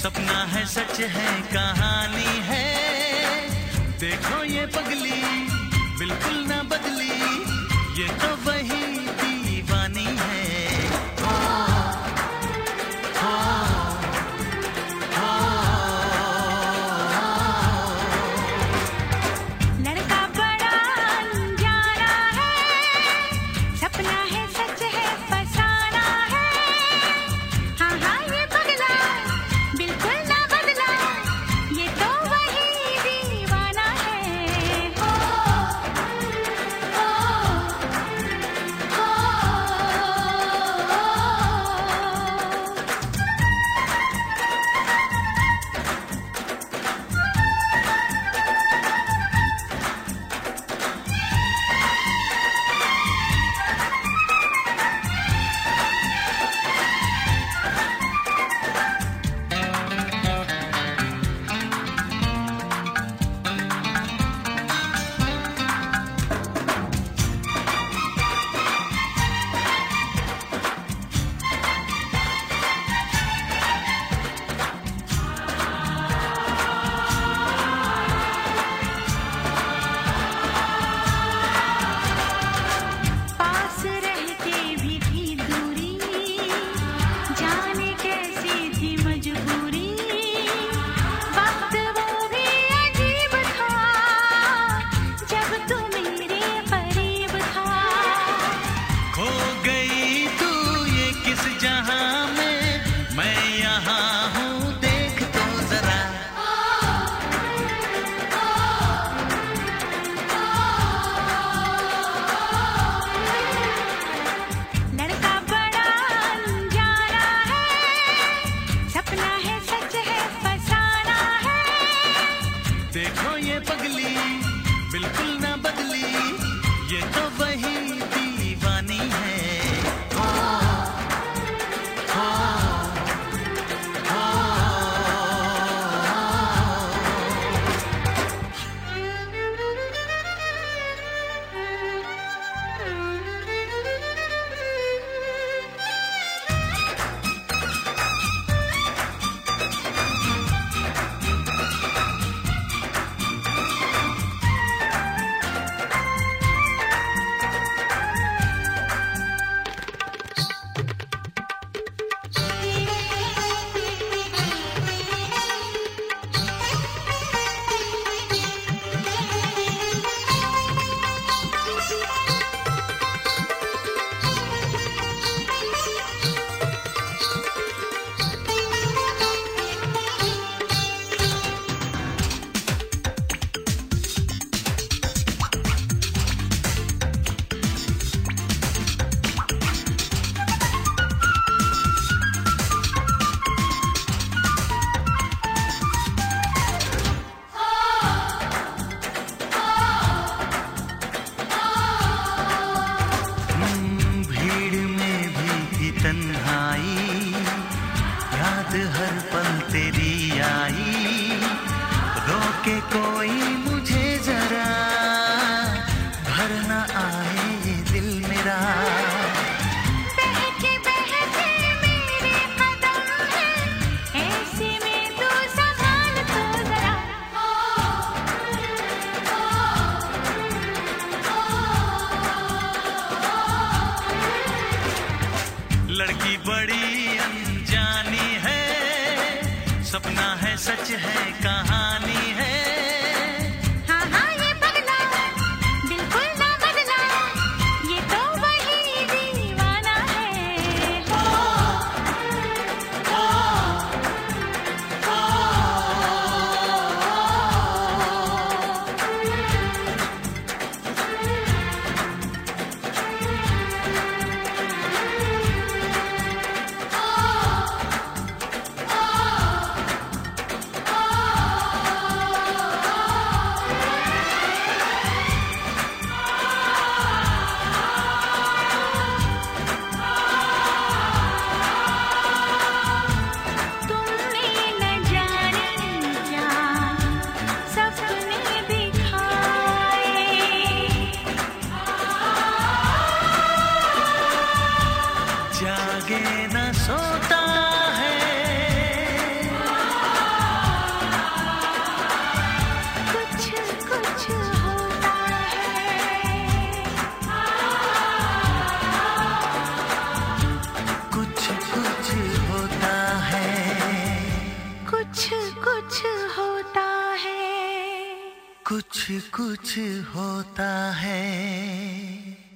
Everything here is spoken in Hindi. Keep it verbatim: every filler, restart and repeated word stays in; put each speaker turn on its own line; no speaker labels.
सपना है सच है कहानी है, देखो ये पगली बिल्कुल ना बदली, ये तो वही दीवानी है।
लड़का बड़ा अनजाना है, सपना है सच है फसाना है, हाँ हाँ ये पगला बिल्कुल ना बदला, ये तो वही दीवाना है। ओ, ओ, ओ, पास रहते भी थी दूरी, जाने कैसी थी मजबूरी, वक्त वो भी अजीब था, जब तू मेरे करीब था।
खो गई तू ये किस जहां में, मैं यहाँ हूँ देख तो जरा।
लड़का बड़ा अनजाना है, सपना है सच है फसाना है,
देखो ये पगली बिल्कुल ना बदली, ये तो वही दीवानी है। हम्म, भीड़ में भी थी तन्हाई, याद हर पल तेरी आई, रोके कोई मुझे जरा, भर न आए ये दिल मेरा।
बहके बहके मेरे कदम है, ऐसे में तू संभाल तो जरा।
लड़की बड़ी अनजानी है, सपना है सच है कहानी है,
हाँ हाँ ये पगला बिल्कुल ना बदला, ये तो वही दीवाना है। ओ, ओ, ओ,
कुछ कुछ होता है।